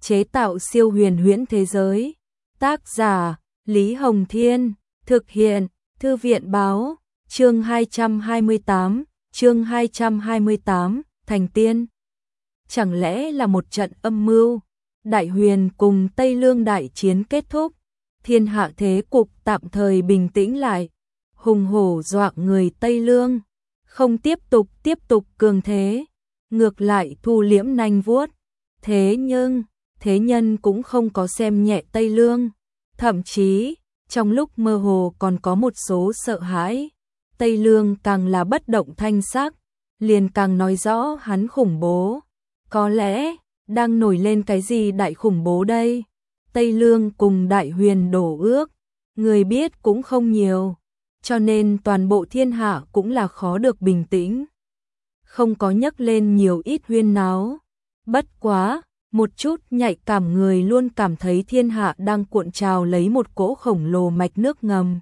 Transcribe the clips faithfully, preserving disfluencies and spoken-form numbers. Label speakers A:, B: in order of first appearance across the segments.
A: chế tạo siêu huyền huyễn thế giới. Tác giả Lý Hồng Thiên, thực hiện Thư viện Báo, chương hai trăm hai mươi tám, chương hai trăm hai mươi tám, thành tiên. Chẳng lẽ là một trận âm mưu? Đại Huyền cùng Tây Lương đại chiến kết thúc, thiên hạ thế cục tạm thời bình tĩnh lại, hùng hổ dọa người Tây Lương, không tiếp tục tiếp tục cường thế, ngược lại thu liễm nanh vuốt. Thế nhưng, thế nhân cũng không có xem nhẹ Tây Lương, thậm chí, trong lúc mơ hồ còn có một số sợ hãi. Tây Lương càng là bất động thanh sắc, liền càng nói rõ hắn khủng bố. Có lẽ, đang nổi lên cái gì đại khủng bố đây? Tây Lương cùng Đại Huyền đổ ước, người biết cũng không nhiều, cho nên toàn bộ thiên hạ cũng là khó được bình tĩnh. Không có nhắc lên nhiều ít huyên náo. Bất quá, một chút nhạy cảm người luôn cảm thấy thiên hạ đang cuộn trào lấy một cỗ khổng lồ mạch nước ngầm.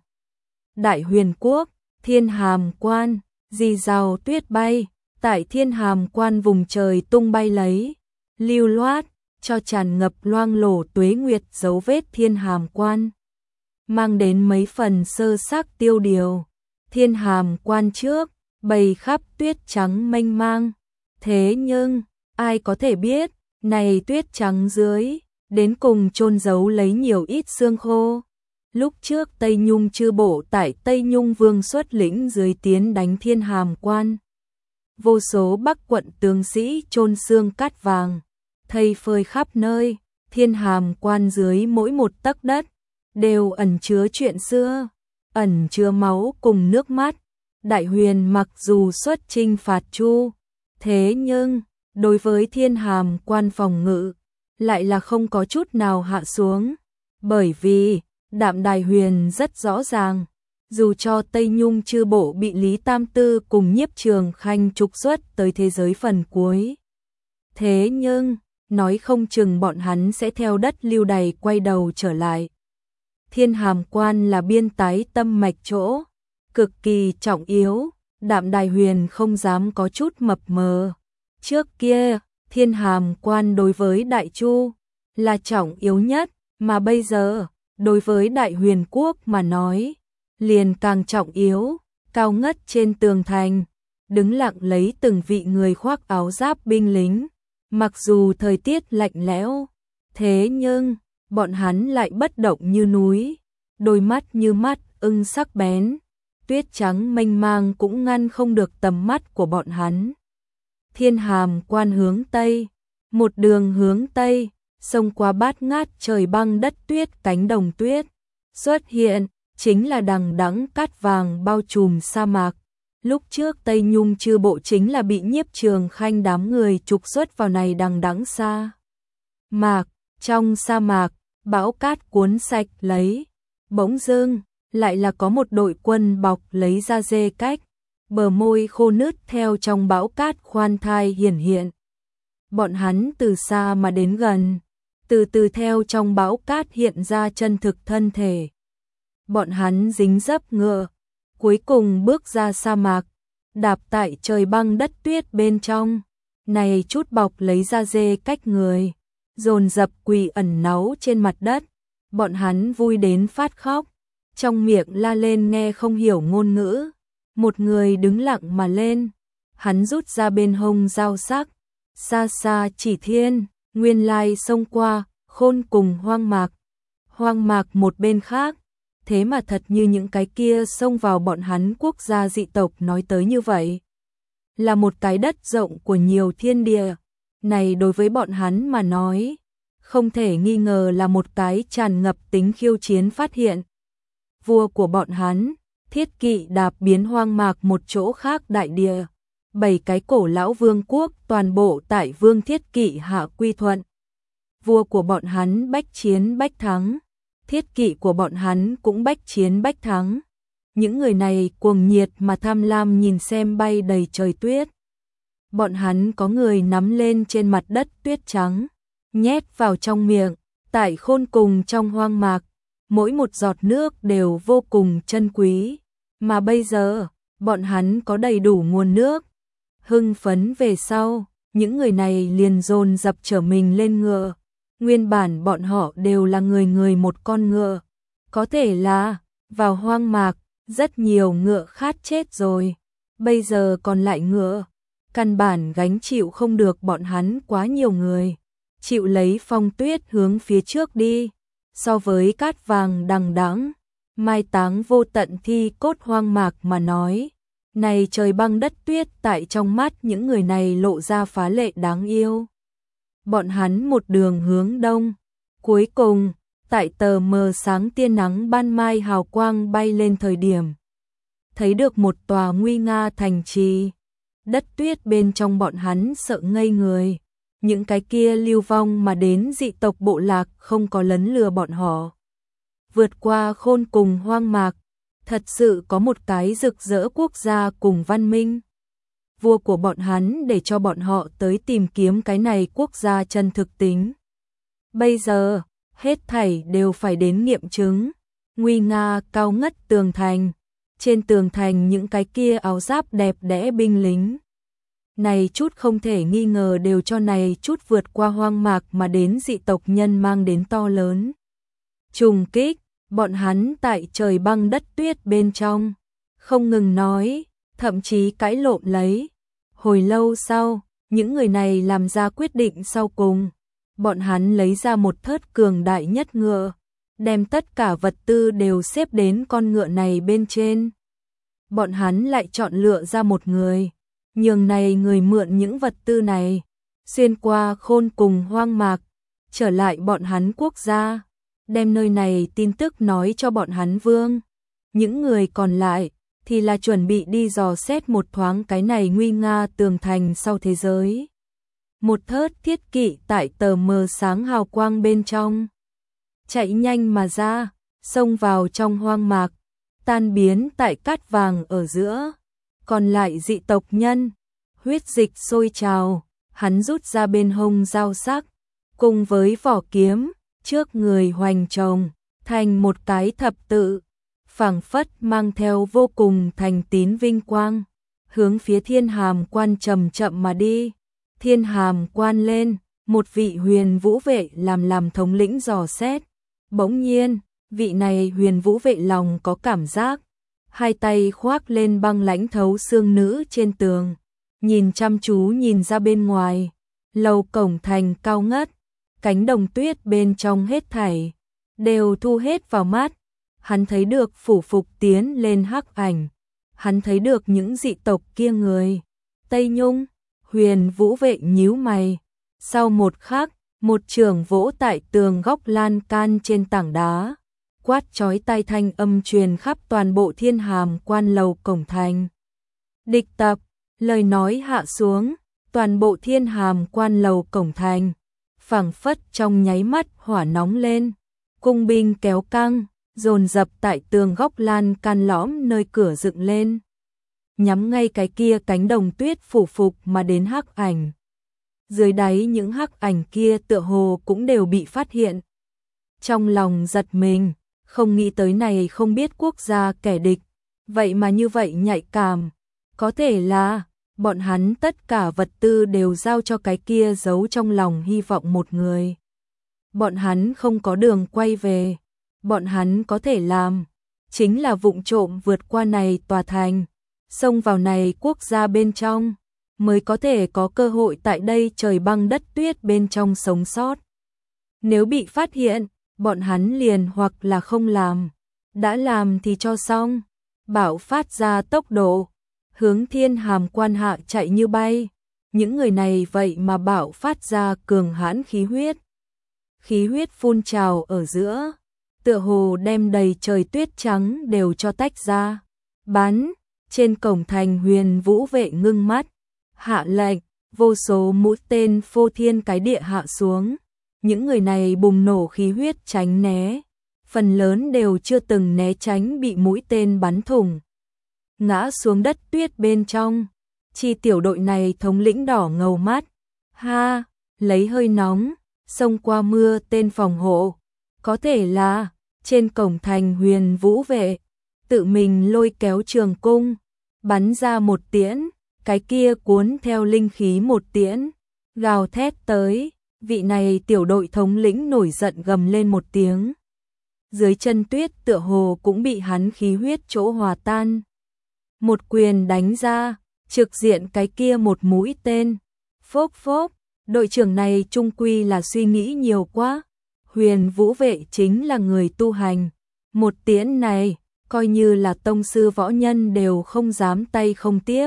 A: Đại Huyền Quốc, Thiên Hàm Quan, rì rào tuyết bay, tại Thiên Hàm Quan vùng trời tung bay lấy, lưu loát, cho tràn ngập loang lổ tuế nguyệt dấu vết Thiên Hàm Quan, mang đến mấy phần sơ sắc tiêu điều. Thiên Hàm Quan trước, bầy khắp tuyết trắng mênh mang, thế nhưng, ai có thể biết, này tuyết trắng dưới, đến cùng chôn giấu lấy nhiều ít xương khô. Lúc trước Tây Nhung chư bộ tại Tây Nhung Vương xuất lĩnh dưới tiến đánh Thiên Hàm Quan. Vô số Bắc quận tướng sĩ chôn xương cát vàng, thây phơi khắp nơi, Thiên Hàm Quan dưới mỗi một tấc đất, đều ẩn chứa chuyện xưa, ẩn chứa máu cùng nước mắt. Đại Huyền mặc dù xuất chinh phạt Chu, thế nhưng, đối với Thiên Hàm Quan phòng ngự, lại là không có chút nào hạ xuống, bởi vì, Đạm Đài Huyền rất rõ ràng, dù cho Tây Nhung chư bộ bị Lý Tam Tư cùng Nhiếp Trường Khanh trục xuất tới thế giới phần cuối. Thế nhưng, nói không chừng bọn hắn sẽ theo đất lưu đày quay đầu trở lại. Thiên Hàm Quan là biên tái tâm mạch chỗ, cực kỳ trọng yếu, Đạm Đài Huyền không dám có chút mập mờ. Trước kia, Thiên Hàm Quan đối với Đại Chu là trọng yếu nhất, mà bây giờ, đối với Đại Huyền Quốc mà nói, liền càng trọng yếu. Cao ngất trên tường thành, đứng lặng lấy từng vị người khoác áo giáp binh lính, mặc dù thời tiết lạnh lẽo, thế nhưng, bọn hắn lại bất động như núi, đôi mắt như mắt ưng sắc bén, tuyết trắng mênh mang cũng ngăn không được tầm mắt của bọn hắn. Thiên Hàm Quan hướng Tây, một đường hướng Tây, xông qua bát ngát trời băng đất tuyết cánh đồng tuyết, xuất hiện, chính là đằng đẵng cát vàng bao trùm sa mạc. Lúc trước Tây Nhung chư bộ chính là bị Nhiếp Trường Khanh đám người trục xuất vào này đằng đẵng sa mạc, trong sa mạc, bão cát cuốn sạch lấy, bỗng dưng, lại là có một đội quân bọc lấy da dê cách, bờ môi khô nứt theo trong bão cát khoan thai hiển hiện. Bọn hắn từ xa mà đến gần, từ từ theo trong bão cát hiện ra chân thực thân thể. Bọn hắn dính dấp ngựa, cuối cùng bước ra sa mạc, đạp tại trời băng đất tuyết bên trong, này chút bọc lấy da dê cách người, dồn dập quỳ ẩn náu trên mặt đất. Bọn hắn vui đến phát khóc, trong miệng la lên nghe không hiểu ngôn ngữ. Một người đứng lặng mà lên, hắn rút ra bên hông dao sắc, xa xa chỉ thiên, nguyên lai xông qua, khôn cùng hoang mạc. Hoang mạc một bên khác, thế mà thật như những cái kia xông vào bọn hắn quốc gia dị tộc nói tới như vậy. Là một cái đất rộng của nhiều thiên địa, này đối với bọn hắn mà nói, không thể nghi ngờ là một cái tràn ngập tính khiêu chiến phát hiện. Vua của bọn hắn, Thiết Kỵ đạp biến hoang mạc một chỗ khác đại địa, bảy cái cổ lão vương quốc toàn bộ tại Vương Thiết Kỵ hạ quy thuận. Vua của bọn hắn bách chiến bách thắng, Thiết Kỵ của bọn hắn cũng bách chiến bách thắng. Những người này cuồng nhiệt mà tham lam nhìn xem bay đầy trời tuyết. Bọn hắn có người nắm lên trên mặt đất tuyết trắng, nhét vào trong miệng, tại khôn cùng trong hoang mạc, mỗi một giọt nước đều vô cùng chân quý, mà bây giờ, bọn hắn có đầy đủ nguồn nước. Hưng phấn về sau, những người này liền dồn dập trở mình lên ngựa, Nguyên bản bọn họ đều là người người một con ngựa, có thể là vào hoang mạc, rất nhiều ngựa khát chết rồi, bây giờ còn lại ngựa, căn bản gánh chịu không được bọn hắn quá nhiều người, chịu lấy phong tuyết hướng phía trước đi, so với cát vàng đằng đẵng, mai táng vô tận thi cốt hoang mạc mà nói, này trời băng đất tuyết tại trong mắt những người này lộ ra phá lệ đáng yêu. Bọn hắn một đường hướng đông, cuối cùng, tại tờ mờ sáng tia nắng ban mai hào quang bay lên thời điểm, thấy được một tòa nguy nga thành trì, đất tuyết bên trong bọn hắn sợ ngây người, những cái kia lưu vong mà đến dị tộc bộ lạc không có lấn lừa bọn họ. Vượt qua khôn cùng hoang mạc, thật sự có một cái rực rỡ quốc gia cùng văn minh. Vua của bọn hắn để cho bọn họ tới tìm kiếm cái này quốc gia chân thực tính. Bây giờ, hết thảy đều phải đến nghiệm chứng. Nguy nga cao ngất tường thành, trên tường thành những cái kia áo giáp đẹp đẽ binh lính. Này chút không thể nghi ngờ đều cho này chút vượt qua hoang mạc mà đến dị tộc nhân mang đến to lớn trùng kích, bọn hắn tại trời băng đất tuyết bên trong, không ngừng nói, thậm chí cãi lộn lấy. Hồi lâu sau, những người này làm ra quyết định sau cùng, bọn hắn lấy ra một thớt cường đại nhất ngựa, đem tất cả vật tư đều xếp đến con ngựa này bên trên. Bọn hắn lại chọn lựa ra một người, nhường này người mượn những vật tư này, xuyên qua khôn cùng hoang mạc, trở lại bọn hắn quốc gia, đem nơi này tin tức nói cho bọn hắn vương. Những người còn lại thì là chuẩn bị đi dò xét một thoáng cái này nguy nga tường thành sau thế giới. Một thớt thiết kỵ tại tờ mờ sáng hào quang bên trong, chạy nhanh mà ra, xông vào trong hoang mạc, tan biến tại cát vàng ở giữa. Còn lại dị tộc nhân, huyết dịch sôi trào, hắn rút ra bên hông dao sắc, cùng với vỏ kiếm, trước người hoành trồng, thành một cái thập tự, phảng phất mang theo vô cùng thành tín vinh quang, hướng phía Thiên Hàm Quan chậm chậm mà đi. Thiên Hàm Quan lên, một vị huyền vũ vệ làm làm thống lĩnh dò xét. Bỗng nhiên, vị này huyền vũ vệ lòng có cảm giác, hai tay khoác lên băng lãnh thấu xương nữ trên tường, nhìn chăm chú nhìn ra bên ngoài, lầu cổng thành cao ngất, cánh đồng tuyết bên trong hết thảy đều thu hết vào mắt. Hắn thấy được phủ phục tiến lên hắc ảnh, hắn thấy được những dị tộc kia người. Tây Nhung, huyền vũ vệ nhíu mày, sau một khắc, một trường vỗ tại tường góc lan can trên tảng đá, quát chói tai thanh âm truyền khắp toàn bộ Thiên Hàm Quan lầu cổng thành. Địch tập, lời nói hạ xuống, toàn bộ Thiên Hàm Quan lầu cổng thành, phảng phất trong nháy mắt hỏa nóng lên, cung binh kéo căng, dồn dập tại tường góc lan can lõm nơi cửa dựng lên, nhắm ngay cái kia cánh đồng tuyết phủ phục mà đến hắc ảnh. Dưới đáy những hắc ảnh kia tựa hồ cũng đều bị phát hiện. Trong lòng giật mình, không nghĩ tới này không biết quốc gia kẻ địch, vậy mà như vậy nhạy cảm, có thể là bọn hắn tất cả vật tư đều giao cho cái kia giấu trong lòng hy vọng một người. Bọn hắn không có đường quay về, bọn hắn có thể làm, chính là vụng trộm vượt qua này tòa thành, xông vào này quốc gia bên trong, mới có thể có cơ hội tại đây trời băng đất tuyết bên trong sống sót. Nếu bị phát hiện, bọn hắn liền hoặc là không làm, đã làm thì cho xong, bạo phát ra tốc độ, hướng Thiên Hàm Quan hạ chạy như bay. Những người này vậy mà bạo phát ra cường hãn khí huyết. Khí huyết phun trào ở giữa, tựa hồ đem đầy trời tuyết trắng đều cho tách ra. Bắn, trên cổng thành huyền vũ vệ ngưng mắt, hạ lệnh, vô số mũi tên phô thiên cái địa hạ xuống. Những người này bùng nổ khí huyết tránh né, phần lớn đều chưa từng né tránh bị mũi tên bắn thủng, ngã xuống đất tuyết bên trong. Chi tiểu đội này thống lĩnh đỏ ngầu mắt, ha, lấy hơi nóng, xông qua mưa tên phòng hộ, có thể là trên cổng thành huyền vũ vệ, tự mình lôi kéo trường cung, bắn ra một tiễn, cái kia cuốn theo linh khí một tiễn, gào thét tới, Vị này tiểu đội thống lĩnh nổi giận gầm lên một tiếng. Dưới chân tuyết tựa hồ cũng bị hắn khí huyết chỗ hòa tan. Một quyền đánh ra, trực diện cái kia một mũi tên. Phốc phốc, đội trưởng này trung quy là suy nghĩ nhiều quá. Huyền Vũ Vệ chính là người tu hành. Một tiễn này, coi như là tông sư võ nhân đều không dám tay không tiếp.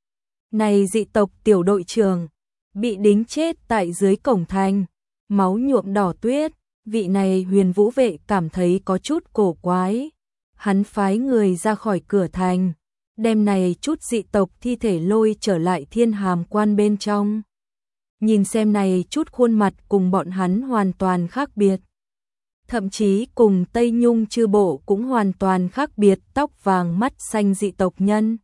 A: Này dị tộc tiểu đội trưởng, bị đính chết tại dưới cổng thành, máu nhuộm đỏ tuyết, vị này Huyền Vũ Vệ cảm thấy có chút cổ quái. Hắn phái người ra khỏi cửa thành, đem này chút dị tộc thi thể lôi trở lại Thiên Hàm Quan bên trong. Nhìn xem này chút khuôn mặt cùng bọn hắn hoàn toàn khác biệt. Thậm chí cùng Tây Nhung chư bộ cũng hoàn toàn khác biệt, tóc vàng mắt xanh dị tộc nhân.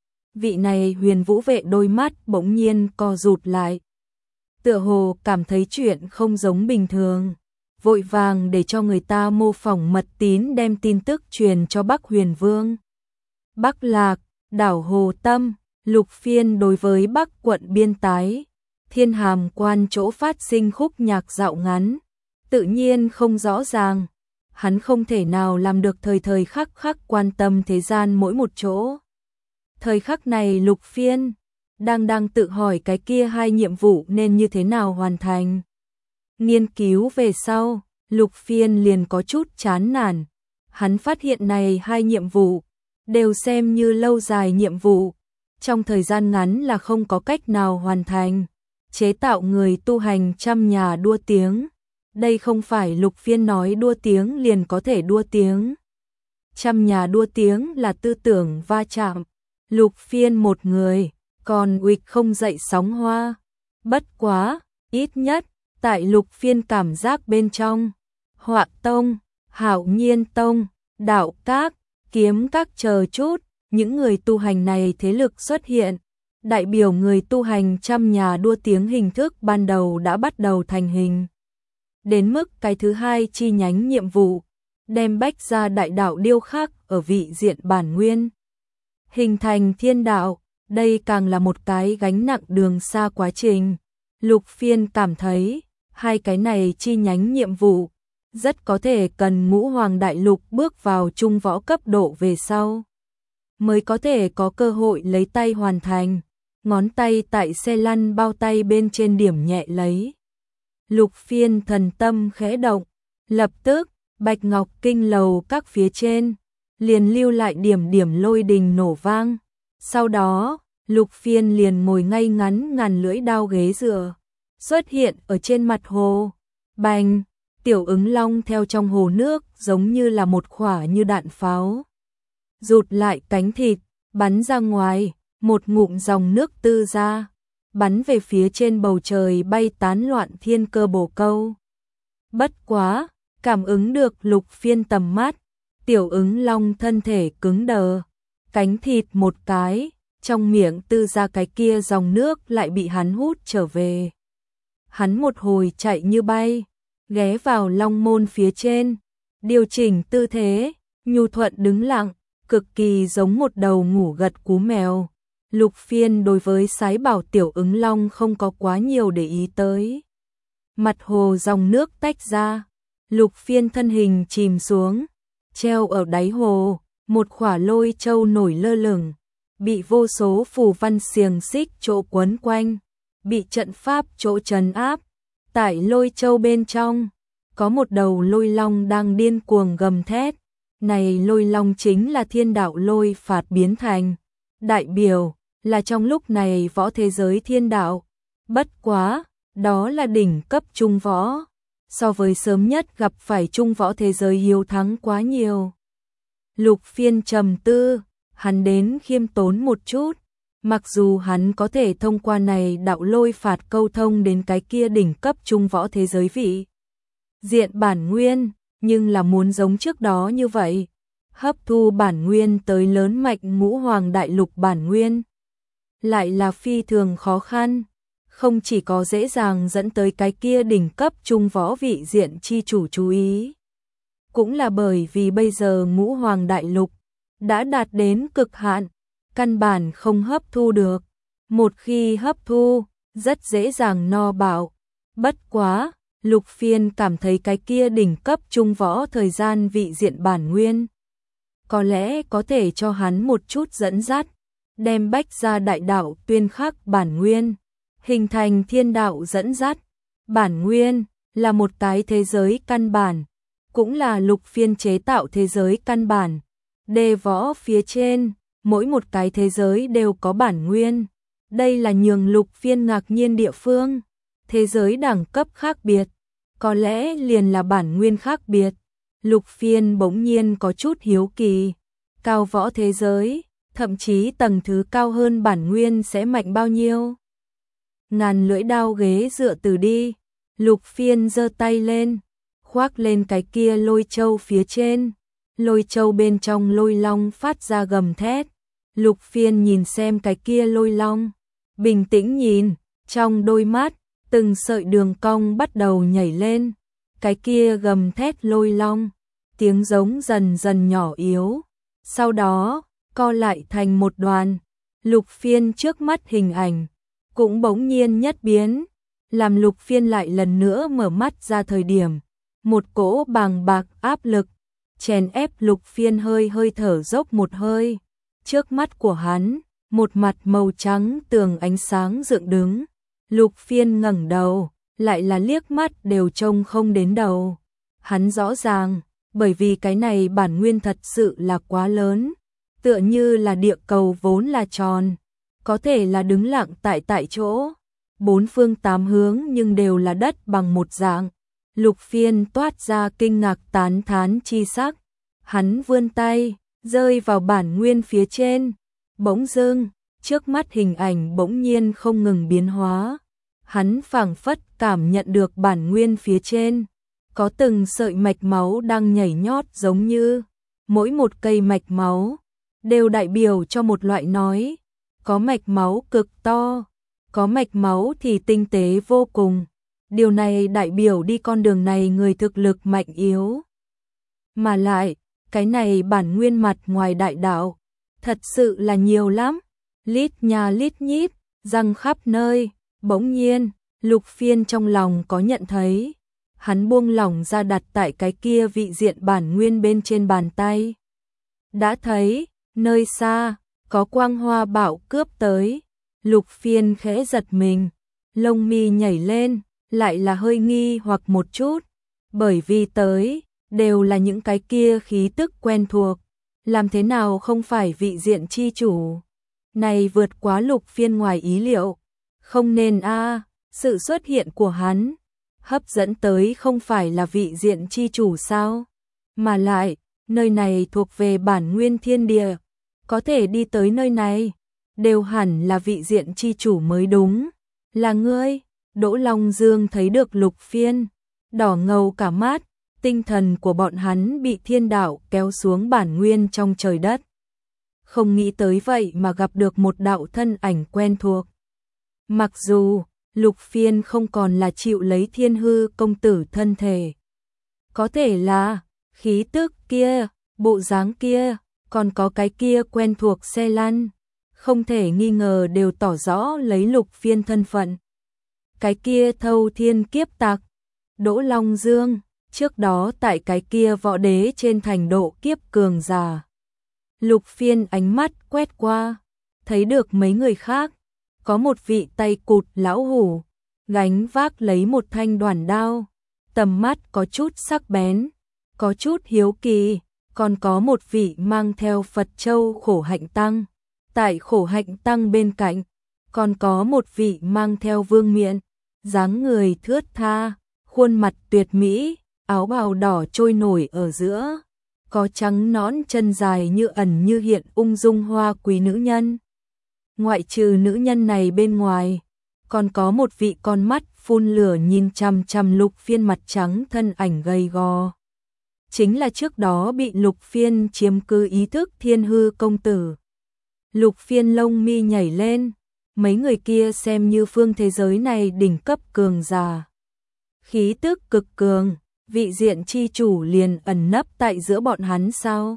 A: Vị này Huyền Vũ Vệ đôi mắt bỗng nhiên co rụt lại. Tựa hồ cảm thấy chuyện không giống bình thường. Vội vàng để cho người ta mô phỏng mật tín đem tin tức truyền cho Bắc Huyền Vương. Bắc Lạc, đảo Hồ Tâm, Lục Phiên đối với Bắc quận biên tái, Thiên Hàm Quan chỗ phát sinh khúc nhạc dạo ngắn, tự nhiên không rõ ràng. Hắn không thể nào làm được thời thời khắc khắc quan tâm thế gian mỗi một chỗ. Thời khắc này Lục Phiên đang đang tự hỏi cái kia hai nhiệm vụ nên như thế nào hoàn thành. Nghiên cứu về sau, Lục Phiên liền có chút chán nản. Hắn phát hiện này hai nhiệm vụ đều xem như lâu dài nhiệm vụ, trong thời gian ngắn là không có cách nào hoàn thành. Chế tạo người tu hành trăm nhà đua tiếng, đây không phải Lục Phiên nói đua tiếng liền có thể đua tiếng. Trăm nhà đua tiếng là tư tưởng va chạm. Lục Phiên một người, còn uịch không dậy sóng hoa. Bất quá, ít nhất, tại Lục Phiên cảm giác bên trong, Họa Tông, Hạo Nhiên Tông, Đạo Các, Kiếm Các chờ chút, những người tu hành này thế lực xuất hiện, đại biểu người tu hành trăm nhà đua tiếng hình thức ban đầu đã bắt đầu thành hình. Đến mức cái thứ hai chi nhánh nhiệm vụ, đem bách ra đại đạo điêu khắc ở vị diện bản nguyên. Hình thành thiên đạo, đây càng là một cái gánh nặng đường xa quá trình. Lục Phiên cảm thấy, hai cái này chi nhánh nhiệm vụ, rất có thể cần Ngũ Hoàng Đại Lục bước vào trung võ cấp độ về sau, mới có thể có cơ hội lấy tay hoàn thành. Ngón tay tại xe lăn bao tay bên trên điểm nhẹ lấy. Lục Phiên thần tâm khẽ động, lập tức, Bạch Ngọc Kinh lầu các phía trên, liền lưu lại điểm điểm lôi đình nổ vang. Sau đó, Lục Phiên liền ngồi ngay ngắn ngàn lưỡi đao ghế dựa, xuất hiện ở trên mặt hồ. Bành, tiểu ứng long theo trong hồ nước giống như là một quả như đạn pháo. Rụt lại cánh thịt, bắn ra ngoài, một ngụm dòng nước tư ra, bắn về phía trên bầu trời bay tán loạn thiên cơ bổ câu. Bất quá, cảm ứng được Lục Phiên tầm mắt, tiểu ứng long thân thể cứng đờ, cánh thịt một cái, trong miệng tư ra cái kia dòng nước lại bị hắn hút trở về. Hắn một hồi chạy như bay, ghé vào long môn phía trên, điều chỉnh tư thế, nhu thuận đứng lặng, cực kỳ giống một đầu ngủ gật cú mèo. Lục Phiên đối với sái bảo tiểu ứng long không có quá nhiều để ý tới. Mặt hồ dòng nước tách ra, Lục Phiên thân hình chìm xuống, treo ở đáy hồ, một khỏa lôi châu nổi lơ lửng, bị vô số phù văn xiềng xích chỗ quấn quanh, bị trận pháp chỗ trấn áp. Tại lôi châu bên trong, có một đầu lôi long đang điên cuồng gầm thét. Này lôi long chính là thiên đạo lôi phạt biến thành, đại biểu là trong lúc này võ thế giới thiên đạo. Bất quá, đó là đỉnh cấp trung võ, so với sớm nhất gặp phải trung võ thế giới hiếu thắng quá nhiều. Lục Phiên trầm tư, hắn đến khiêm tốn một chút, mặc dù hắn có thể thông qua này đạo lôi phạt câu thông đến cái kia đỉnh cấp trung võ thế giới vị diện bản nguyên, nhưng là muốn giống trước đó như vậy, hấp thu bản nguyên tới lớn mạnh Ngũ Hoàng Đại Lục bản nguyên, lại là phi thường khó khăn, không chỉ có dễ dàng dẫn tới cái kia đỉnh cấp trung võ vị diện chi chủ chú ý, cũng là bởi vì bây giờ Ngũ Hoàng Đại Lục đã đạt đến cực hạn, căn bản không hấp thu được, một khi hấp thu, rất dễ dàng no bạo, Bất quá, Lục Phiên cảm thấy cái kia đỉnh cấp trung võ thời gian vị diện bản nguyên. Có lẽ có thể cho hắn một chút dẫn dắt, đem bách gia đại đạo tuyên khắc bản nguyên, hình thành thiên đạo dẫn dắt. Bản nguyên là một cái thế giới căn bản, cũng là Lục Phiên chế tạo thế giới căn bản. Đề võ phía trên, mỗi một cái thế giới đều có bản nguyên. Đây là nhường Lục Phiên ngạc nhiên địa phương. Thế giới đẳng cấp khác biệt, có lẽ liền là bản nguyên khác biệt. Lục Phiên bỗng nhiên có chút hiếu kỳ. Cao võ thế giới, thậm chí tầng thứ cao hơn bản nguyên sẽ mạnh bao nhiêu? Ngàn lưỡi đao ghế dựa từ đi. Lục Phiên giơ tay lên, khoác lên cái kia lôi châu phía trên. Lôi châu bên trong lôi long phát ra gầm thét. Lục Phiên nhìn xem cái kia lôi long, bình tĩnh nhìn, trong đôi mắt, từng sợi đường cong bắt đầu nhảy lên. Cái kia gầm thét lôi long, tiếng giống dần dần nhỏ yếu, sau đó co lại thành một đoàn. Lục Phiên trước mắt hình ảnh cũng bỗng nhiên nhất biến, làm Lục Phiên lại lần nữa mở mắt ra thời điểm, một cỗ bàng bạc áp lực chèn ép Lục Phiên hơi hơi thở dốc một hơi. Trước mắt của hắn, một mặt màu trắng tường ánh sáng dựng đứng. Lục Phiên ngẩng đầu, lại là liếc mắt đều trông không đến đầu. Hắn rõ ràng, bởi vì cái này bản nguyên thật sự là quá lớn, tựa như là địa cầu vốn là tròn, có thể là đứng lặng tại tại chỗ, bốn phương tám hướng nhưng đều là đất bằng một dạng. Lục Phiên toát ra kinh ngạc tán thán chi sắc, hắn vươn tay, rơi vào bản nguyên phía trên, bỗng dưng, trước mắt hình ảnh bỗng nhiên không ngừng biến hóa. Hắn phảng phất cảm nhận được bản nguyên phía trên, có từng sợi mạch máu đang nhảy nhót giống như, mỗi một cây mạch máu đều đại biểu cho một loại nói, có mạch máu cực to, có mạch máu thì tinh tế vô cùng. Điều này đại biểu đi con đường này người thực lực mạnh yếu. Mà lại, cái này bản nguyên mặt ngoài đại đạo, thật sự là nhiều lắm, lít nhà lít nhít, răng khắp nơi. Bỗng nhiên, Lục Phiên trong lòng có nhận thấy, hắn buông lỏng ra đặt tại cái kia vị diện bản nguyên bên trên bàn tay. Đã thấy, nơi xa, có quang hoa bạo cướp tới. Lục Phiên khẽ giật mình, lông mi nhảy lên, lại là hơi nghi hoặc một chút, bởi vì tới, đều là những cái kia khí tức quen thuộc, làm thế nào không phải vị diện chi chủ. Này vượt quá Lục Phiên ngoài ý liệu, không nên a à, sự xuất hiện của hắn, hấp dẫn tới không phải là vị diện chi chủ sao, mà lại, nơi này thuộc về bản nguyên thiên địa, có thể đi tới nơi này, đều hẳn là vị diện chi chủ mới đúng, là ngươi. Đỗ Long Dương thấy được Lục Phiên, đỏ ngầu cả mắt, tinh thần của bọn hắn bị thiên đạo kéo xuống bản nguyên trong trời đất. Không nghĩ tới vậy mà gặp được một đạo thân ảnh quen thuộc. Mặc dù, Lục Phiên không còn là chịu lấy Thiên Hư công tử thân thể. Có thể là, khí tức kia, bộ dáng kia, còn có cái kia quen thuộc xe lăn, không thể nghi ngờ đều tỏ rõ lấy Lục Phiên thân phận. Cái kia thâu thiên kiếp tặc, Đỗ Long Dương, trước đó tại cái kia võ đế trên thành độ kiếp cường giả. Lục Phiên ánh mắt quét qua, thấy được mấy người khác, có một vị tay cụt lão hủ, gánh vác lấy một thanh đoản đao, tầm mắt có chút sắc bén, có chút hiếu kỳ, còn có một vị mang theo Phật châu Khổ Hạnh Tăng, tại Khổ Hạnh Tăng bên cạnh, còn có một vị mang theo vương miện, dáng người thướt tha, khuôn mặt tuyệt mỹ, áo bào đỏ trôi nổi ở giữa, có trắng nõn chân dài như ẩn như hiện ung dung hoa quý nữ nhân. Ngoại trừ nữ nhân này bên ngoài, còn có một vị con mắt phun lửa nhìn chằm chằm Lục Phiên mặt trắng thân ảnh gầy gò. Chính là trước đó bị Lục Phiên chiếm cứ ý thức Thiên Hư công tử. Lục Phiên lông mi nhảy lên, mấy người kia xem như phương thế giới này đỉnh cấp cường giả. Khí tức cực cường, vị diện chi chủ liền ẩn nấp tại giữa bọn hắn sao?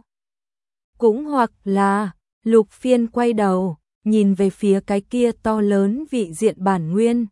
A: Cũng hoặc là, Lục Phiên quay đầu, nhìn về phía cái kia to lớn vị diện bản nguyên,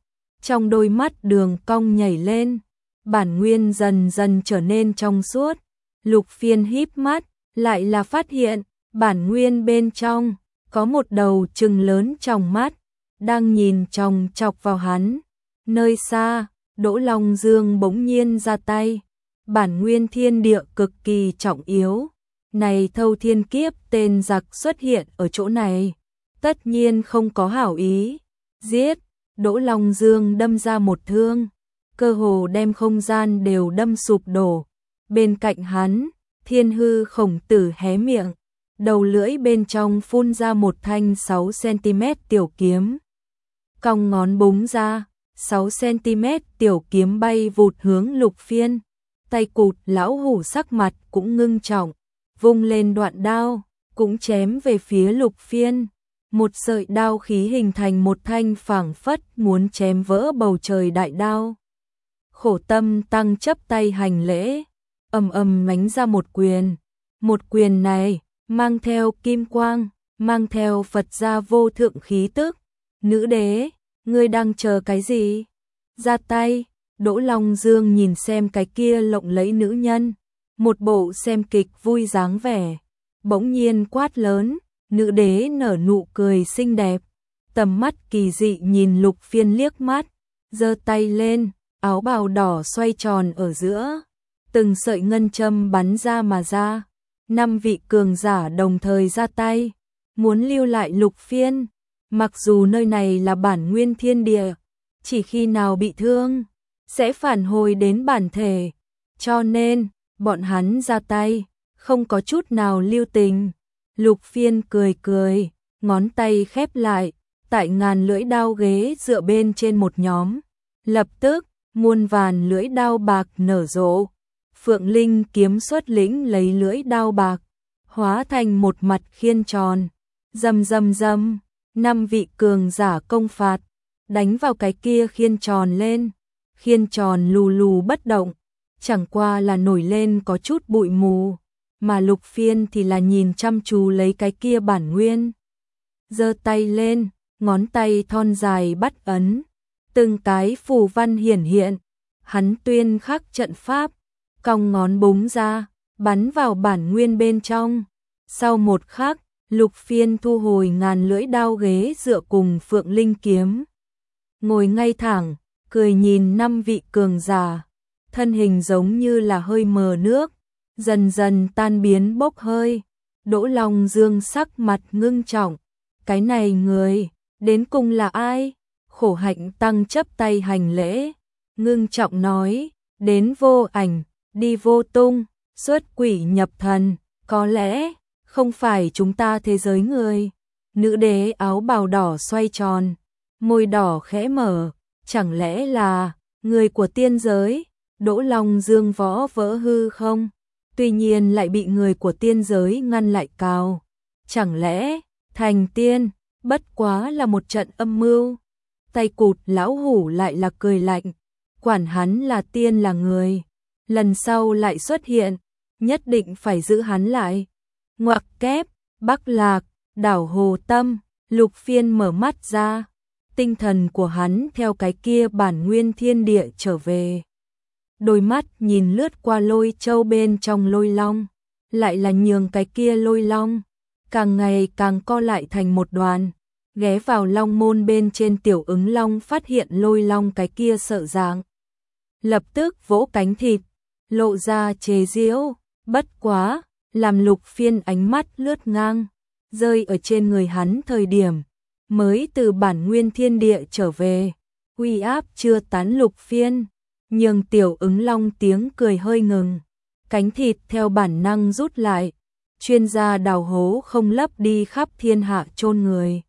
A: trong đôi mắt đường cong nhảy lên, bản nguyên dần dần trở nên trong suốt. Lục Phiên híp mắt, lại là phát hiện, bản nguyên bên trong, có một đầu trừng lớn trong mắt, đang nhìn chòng chọc vào hắn. Nơi xa, Đỗ Long Dương bỗng nhiên ra tay, bản nguyên thiên địa cực kỳ trọng yếu. Này Thâu Thiên Kiếp tên giặc xuất hiện ở chỗ này, tất nhiên không có hảo ý. Giết, Đỗ Long Dương đâm ra một thương, cơ hồ đem không gian đều đâm sụp đổ. Bên cạnh hắn, Thiên Hư Khổng Tử hé miệng, đầu lưỡi bên trong phun ra một thanh sáu xăng-ti-mét tiểu kiếm. Cong ngón búng ra, sáu xăng-ti-mét tiểu kiếm bay vụt hướng Lục Phiên. Tay cụt lão hủ sắc mặt cũng ngưng trọng, vung lên đoạn đao, cũng chém về phía Lục Phiên. Một sợi đao khí hình thành một thanh phảng phất muốn chém vỡ bầu trời đại đao. Khổ Tâm Tăng chấp tay hành lễ, ầm ầm đánh ra một quyền. Một quyền này mang theo kim quang, mang theo Phật gia vô thượng khí tức. Nữ đế, ngươi đang chờ cái gì? Ra tay. Đỗ Long Dương nhìn xem cái kia lộng lẫy nữ nhân, một bộ xem kịch vui dáng vẻ, bỗng nhiên quát lớn. Nữ đế nở nụ cười xinh đẹp, tầm mắt kỳ dị nhìn Lục Phiên liếc mắt, giơ tay lên, áo bào đỏ xoay tròn ở giữa, từng sợi ngân châm bắn ra mà ra. Năm vị cường giả đồng thời ra tay, muốn lưu lại Lục Phiên. Mặc dù nơi này là bản nguyên thiên địa, chỉ khi nào bị thương sẽ phản hồi đến bản thể, cho nên bọn hắn ra tay không có chút nào lưu tình. Lục Phiên cười cười, ngón tay khép lại, tại ngàn lưỡi đao ghế dựa bên trên một nhóm, lập tức muôn vàn lưỡi đao bạc nở rộ. Phượng Linh kiếm xuất lĩnh lấy lưỡi đao bạc, hóa thành một mặt khiên tròn, rầm rầm rầm, năm vị cường giả công phạt, đánh vào cái kia khiên tròn lên. Khiên tròn lù lù bất động, chẳng qua là nổi lên có chút bụi mù, mà Lục Phiên thì là nhìn chăm chú lấy cái kia bản nguyên. Giơ tay lên, ngón tay thon dài bắt ấn, từng cái phù văn hiển hiện, hắn tuyên khắc trận pháp, cong ngón búng ra, bắn vào bản nguyên bên trong. Sau một khắc, Lục Phiên thu hồi ngàn lưỡi đao ghế dựa cùng Phượng Linh kiếm, ngồi ngay thẳng, cười nhìn năm vị cường giả, thân hình giống như là hơi mờ nước, dần dần tan biến bốc hơi. Đỗ Long Dương sắc mặt ngưng trọng, cái này người, đến cùng là ai? Khổ Hạnh Tăng chấp tay hành lễ, ngưng trọng nói, đến vô ảnh, đi vô tung, xuất quỷ nhập thần, có lẽ không phải chúng ta thế giới người. Nữ đế áo bào đỏ xoay tròn, môi đỏ khẽ mở, chẳng lẽ là người của tiên giới? Đỗ Long Dương võ vỡ hư không, tuy nhiên lại bị người của tiên giới ngăn lại cao. Chẳng lẽ thành tiên bất quá là một trận âm mưu? Tay cụt lão hủ lại là cười lạnh, quản hắn là tiên là người, lần sau lại xuất hiện, nhất định phải giữ hắn lại. Ngoặc kép, Bắc Lạc, đảo Hồ Tâm. Lục Phiên mở mắt ra, tinh thần của hắn theo cái kia bản nguyên thiên địa trở về. Đôi mắt nhìn lướt qua lôi châu bên trong lôi long, lại là nhường cái kia lôi long, càng ngày càng co lại thành một đoàn. Ghé vào long môn bên trên tiểu ứng long phát hiện lôi long cái kia sợ dạng, lập tức vỗ cánh thịt, lộ ra chế giễu. Bất quá, làm Lục Phiên ánh mắt lướt ngang, rơi ở trên người hắn thời điểm, mới từ bản nguyên thiên địa trở về, uy áp chưa tán Lục Phiên, nhường tiểu ứng long tiếng cười hơi ngừng, cánh thịt theo bản năng rút lại, chuyên gia đào hố không lấp đi khắp thiên hạ chôn người.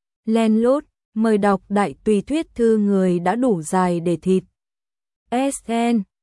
A: Len lút, mời đọc đại tùy thuyết thư người đã đủ dài để thịt. ét en